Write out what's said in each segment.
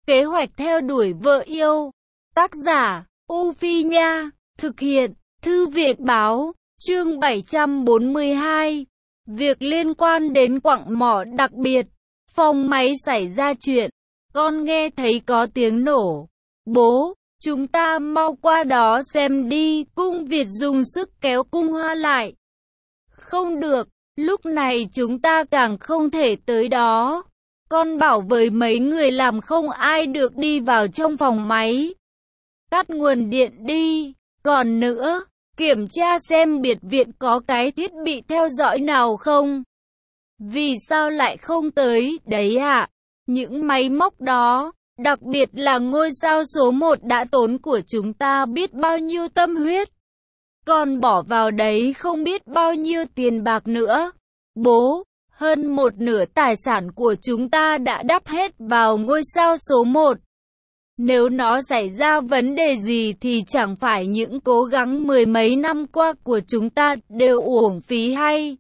Kế hoạch theo đuổi vợ yêu. Tác giả, U Phi Nha. Thực hiện, Thư viện Báo. Chương 742. Việc liên quan đến quặng mỏ đặc biệt. Phòng máy xảy ra chuyện. Con nghe thấy có tiếng nổ. Bố, chúng ta mau qua đó xem đi. Cung Việt dùng sức kéo Cung Hoa lại. Không được, lúc này chúng ta càng không thể tới đó. Con bảo với mấy người làm không ai được đi vào trong phòng máy. Tắt nguồn điện đi. Còn nữa, kiểm tra xem biệt viện có cái thiết bị theo dõi nào không. Vì sao lại không tới đấy ạ? Những máy móc đó, đặc biệt là ngôi sao số 1 đã tốn của chúng ta biết bao nhiêu tâm huyết. Còn bỏ vào đấy không biết bao nhiêu tiền bạc nữa. Bố, hơn một nửa tài sản của chúng ta đã đắp hết vào ngôi sao số 1. Nếu nó xảy ra vấn đề gì thì chẳng phải những cố gắng mười mấy năm qua của chúng ta đều uổng phí hay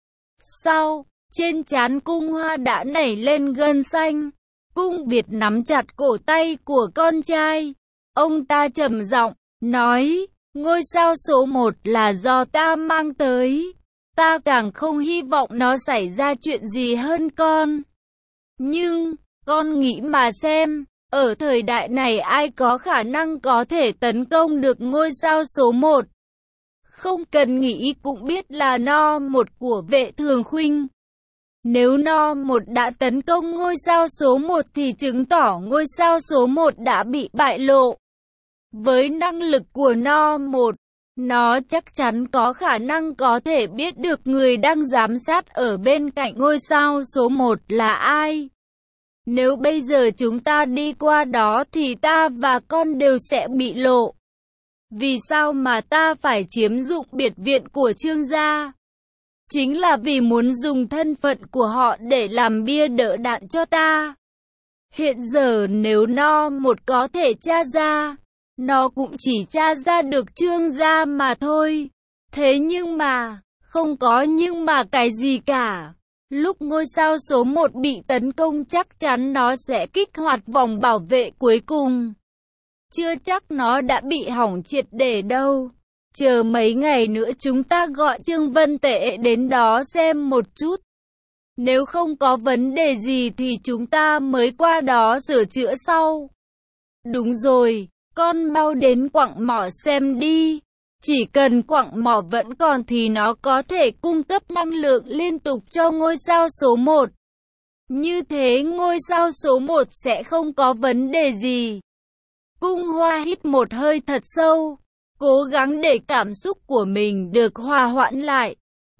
sao? Trên trán Cung Hoa đã nảy lên gân xanh. Cung Việt nắm chặt cổ tay của con trai. Ông ta trầm giọng nói, ngôi sao số 1 là do ta mang tới. Ta càng không hy vọng nó xảy ra chuyện gì hơn con. Nhưng, con nghĩ mà xem, ở thời đại này ai có khả năng có thể tấn công được ngôi sao số 1? Không cần nghĩ cũng biết là No 1 của Vệ Thường Khuynh. Nếu No 1 đã tấn công ngôi sao số 1 thì chứng tỏ ngôi sao số 1 đã bị bại lộ. Với năng lực của No 1, nó chắc chắn có khả năng có thể biết được người đang giám sát ở bên cạnh ngôi sao số 1 là ai. Nếu bây giờ chúng ta đi qua đó thì ta và con đều sẽ bị lộ. Vì sao mà ta phải chiếm dụng biệt viện của Trương gia? Chính là vì muốn dùng thân phận của họ để làm bia đỡ đạn cho ta. Hiện giờ nếu No 1 có thể tra ra, nó cũng chỉ tra ra được Trương gia mà thôi. Thế nhưng mà, không có nhưng mà cái gì cả. Lúc ngôi sao số 1 bị tấn công chắc chắn nó sẽ kích hoạt vòng bảo vệ cuối cùng. Chưa chắc nó đã bị hỏng triệt để đâu. Chờ mấy ngày nữa chúng ta gọi Trương Vân Tệ đến đó xem một chút. Nếu không có vấn đề gì thì chúng ta mới qua đó sửa chữa sau. Đúng rồi, con mau đến quặng mỏ xem đi. Chỉ cần quặng mỏ vẫn còn thì nó có thể cung cấp năng lượng liên tục cho ngôi sao số 1. Như thế ngôi sao số 1 sẽ không có vấn đề gì. Cung Hoa hít một hơi thật sâu, cố gắng để cảm xúc của mình được hòa hoãn lại.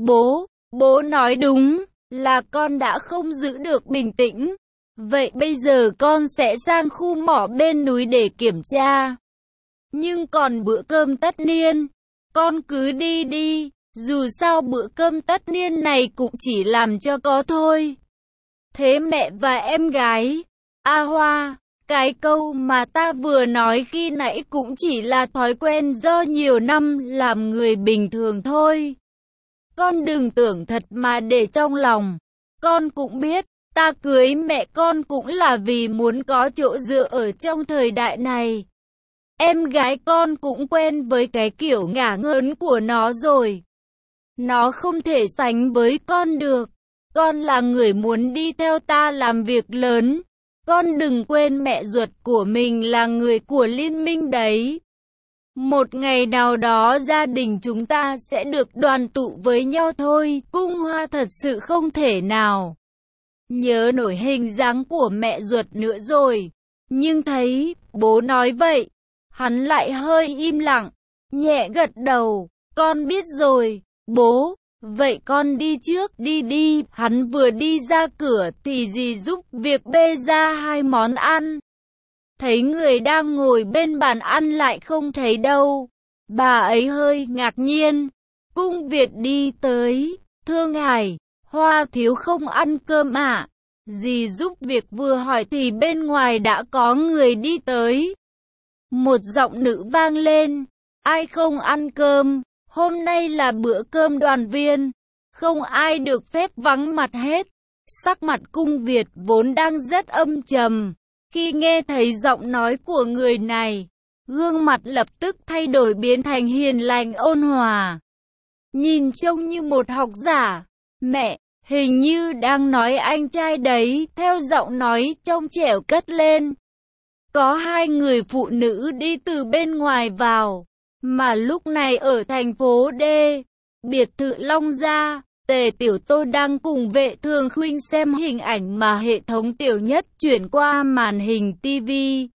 Bố nói đúng, là con đã không giữ được bình tĩnh. Vậy bây giờ con sẽ sang khu mỏ bên núi để kiểm tra. Nhưng còn bữa cơm tất niên, con cứ đi đi, dù sao bữa cơm tất niên này cũng chỉ làm cho có thôi. Thế mẹ và em gái, A Hoa, cái câu mà ta vừa nói khi nãy cũng chỉ là thói quen do nhiều năm làm người bình thường thôi. Con đừng tưởng thật mà để trong lòng. Con cũng biết, ta cưới mẹ con cũng là vì muốn có chỗ dựa ở trong thời đại này. Em gái con cũng quen với cái kiểu ngả ngớn của nó rồi. Nó không thể sánh với con được. Con là người muốn đi theo ta làm việc lớn. Con đừng quên mẹ ruột của mình là người của liên minh đấy. Một ngày nào đó gia đình chúng ta sẽ được đoàn tụ với nhau thôi. Cung Hoa thật sự không thể nào nhớ nổi hình dáng của mẹ ruột nữa rồi. Nhưng thấy bố nói vậy, hắn lại hơi im lặng, nhẹ gật đầu. Con biết rồi, bố. Vậy con đi trước đi đi. Hắn vừa đi ra cửa thì dì giúp việc bê ra 2 món ăn. Thấy người đang ngồi bên bàn ăn lại không thấy đâu. Bà ấy hơi ngạc nhiên. Cung Việt đi tới. Thưa ngài, Hoa thiếu không ăn cơm ạ? Dì giúp việc vừa hỏi thì bên ngoài đã có người đi tới. Một giọng nữ vang lên. Ai không ăn cơm? Hôm nay là bữa cơm đoàn viên. Không ai được phép vắng mặt hết. Sắc mặt Cung Việt vốn đang rất âm trầm. Khi nghe thấy giọng nói của người này, gương mặt lập tức thay đổi biến thành hiền lành ôn hòa. Nhìn trông như một học giả. Mẹ, hình như đang nói anh trai đấy, theo giọng nói trong trẻo cất lên. Có hai người phụ nữ đi từ bên ngoài vào, mà lúc này ở thành phố D, biệt thự Long Gia, Tề Tiểu Tô đang cùng Vệ Thường Khuynh xem hình ảnh mà hệ thống Tiểu Nhất chuyển qua màn hình TV.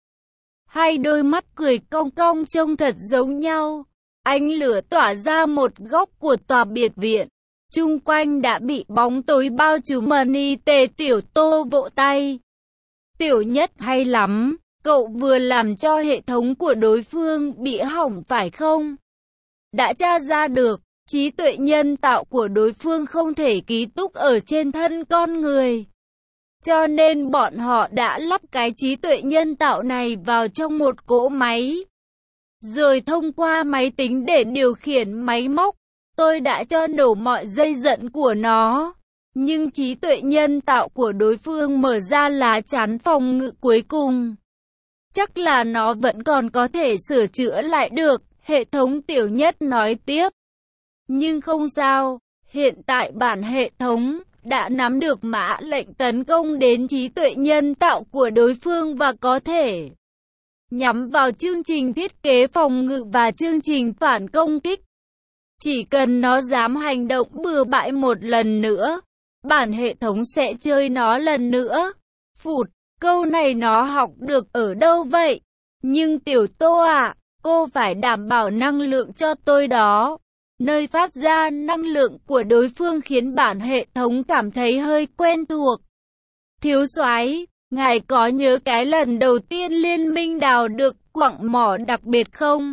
Hai đôi mắt cười cong cong trông thật giống nhau. Ánh lửa tỏa ra một góc của tòa biệt viện. Chung quanh đã bị bóng tối bao trùm. Tề Tiểu Tô vỗ tay. Tiểu Nhất hay lắm, cậu vừa làm cho hệ thống của đối phương bị hỏng phải không? Đã tra ra được, trí tuệ nhân tạo của đối phương không thể ký túc ở trên thân con người. Cho nên bọn họ đã lắp cái trí tuệ nhân tạo này vào trong một cỗ máy. Rồi thông qua máy tính để điều khiển máy móc. Tôi đã cho nổ mọi dây dẫn của nó. Nhưng trí tuệ nhân tạo của đối phương mở ra lá chắn phòng ngự cuối cùng. Chắc là nó vẫn còn có thể sửa chữa lại được, hệ thống Tiểu Nhất nói tiếp. Nhưng không sao, hiện tại bản hệ thống đã nắm được mã lệnh tấn công đến trí tuệ nhân tạo của đối phương và có thể nhắm vào chương trình thiết kế phòng ngự và chương trình phản công kích. Chỉ cần nó dám hành động bừa bãi một lần nữa, bản hệ thống sẽ chơi nó lần nữa. Phụt, câu này nó học được ở đâu vậy? Nhưng Tiểu Tô ạ, cô phải đảm bảo năng lượng cho tôi đó. Nơi phát ra năng lượng của đối phương khiến bản hệ thống cảm thấy hơi quen thuộc. Thiếu soái, ngài có nhớ cái lần đầu tiên liên minh đào được quặng mỏ đặc biệt không?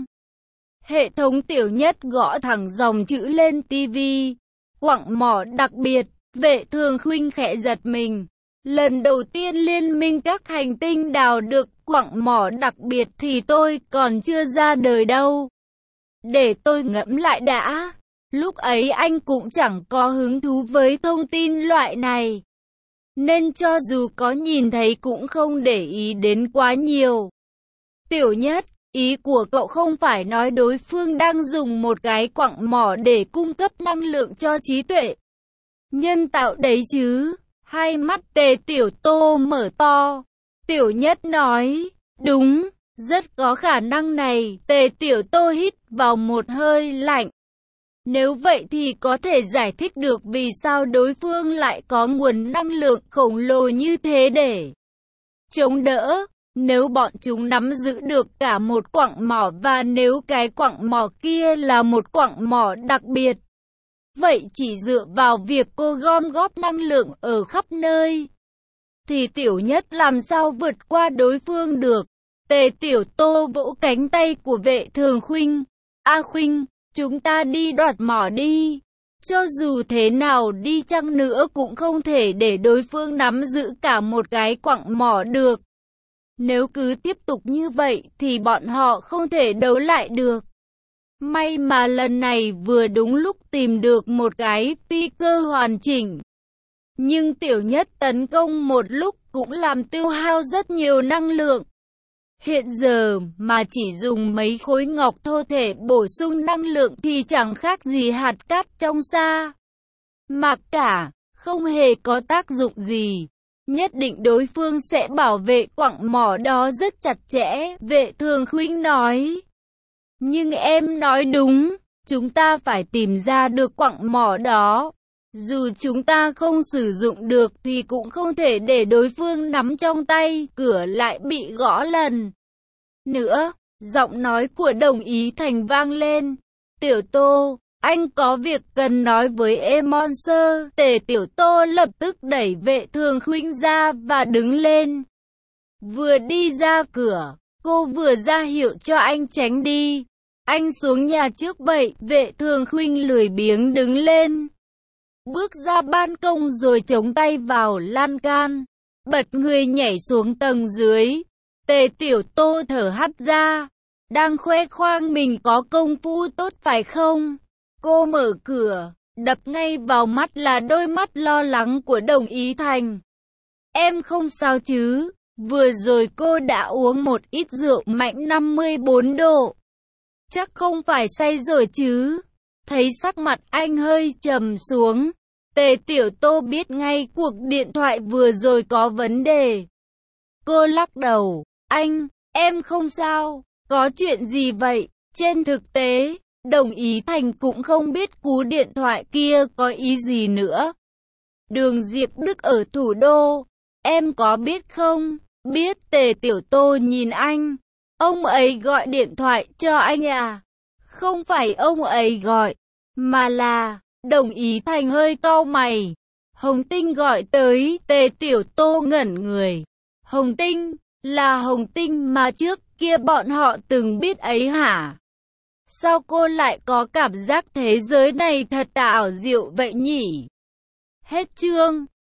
Hệ thống Tiểu Nhất gõ thẳng dòng chữ lên TV. Quặng mỏ đặc biệt, Vệ Thường Khuynh khẽ giật mình. Lần đầu tiên liên minh các hành tinh đào được quặng mỏ đặc biệt thì tôi còn chưa ra đời đâu. Để tôi ngẫm lại đã. Lúc ấy anh cũng chẳng có hứng thú với thông tin loại này. Nên cho dù có nhìn thấy cũng không để ý đến quá nhiều. Tiểu Nhất, ý của cậu không phải nói đối phương đang dùng một cái quặng mỏ để cung cấp năng lượng cho trí tuệ nhân tạo đấy chứ? Hai mắt Tề Tiểu Tô mở to. Tiểu Nhất nói, đúng, rất có khả năng này. Tề Tiểu Tô hít vào một hơi lạnh. Nếu vậy thì có thể giải thích được vì sao đối phương lại có nguồn năng lượng khổng lồ như thế để chống đỡ. Nếu bọn chúng nắm giữ được cả một quặng mỏ và nếu cái quặng mỏ kia là một quặng mỏ đặc biệt, vậy chỉ dựa vào việc cô gom góp năng lượng ở khắp nơi, thì Tiểu Nhất làm sao vượt qua đối phương được? Tề Tiểu Tô vỗ cánh tay của Vệ Thường Khuynh. A Khuynh, chúng ta đi đoạt mỏ đi. Cho dù thế nào đi chăng nữa cũng không thể để đối phương nắm giữ cả một cái quặng mỏ được. Nếu cứ tiếp tục như vậy thì bọn họ không thể đấu lại được. May mà lần này vừa đúng lúc tìm được một cái phi cơ hoàn chỉnh. Nhưng Tiểu Nhất tấn công một lúc cũng làm tiêu hao rất nhiều năng lượng. Hiện giờ mà chỉ dùng mấy khối ngọc thô thể bổ sung năng lượng thì chẳng khác gì hạt cát trong sa mạc cả, không hề có tác dụng gì. Nhất định đối phương sẽ bảo vệ quặng mỏ đó rất chặt chẽ, Vệ Thường Khuynh nói. Nhưng em nói đúng, chúng ta phải tìm ra được quặng mỏ đó. Dù chúng ta không sử dụng được thì cũng không thể để đối phương nắm trong tay. Cửa lại bị gõ lần nữa, giọng nói của Đồng Ý Thành vang lên. Tiểu Tô, anh có việc cần nói với Emon Sơ. Tề Tiểu Tô lập tức đẩy Vệ Thường Khuynh ra và đứng lên. Vừa đi ra cửa, cô vừa ra hiệu cho anh tránh đi. Anh xuống nhà trước vậy. Vệ Thường Khuynh lười biếng đứng lên, bước ra ban công rồi chống tay vào lan can, bật người nhảy xuống tầng dưới. Tề Tiểu Tô thở hắt ra, đang khoe khoang mình có công phu tốt phải không? Cô mở cửa, đập ngay vào mắt là đôi mắt lo lắng của Đồng Ý Thành. Em không sao chứ? Vừa rồi cô đã uống một ít rượu mạnh 54 độ. Chắc không phải say rồi chứ? Thấy sắc mặt anh hơi trầm xuống, Tề Tiểu Tô biết ngay cuộc điện thoại vừa rồi có vấn đề. Cô lắc đầu, em không sao, có chuyện gì vậy? Trên thực tế, Đồng Ý Thành cũng không biết cú điện thoại kia có ý gì nữa. Đường Diệp Đức ở thủ đô, em có biết không? Biết. Tề Tiểu Tô nhìn anh. Ông ấy gọi điện thoại cho anh à? Không phải ông ấy gọi, mà là... Đồng Ý Thành hơi cau mày. Hồng Tinh gọi tới. Tề Tiểu Tô ngẩn người. Hồng Tinh, là Hồng Tinh mà trước kia bọn họ từng biết ấy hả? Sao cô lại có cảm giác thế giới này thật ảo diệu vậy nhỉ? Hết chương.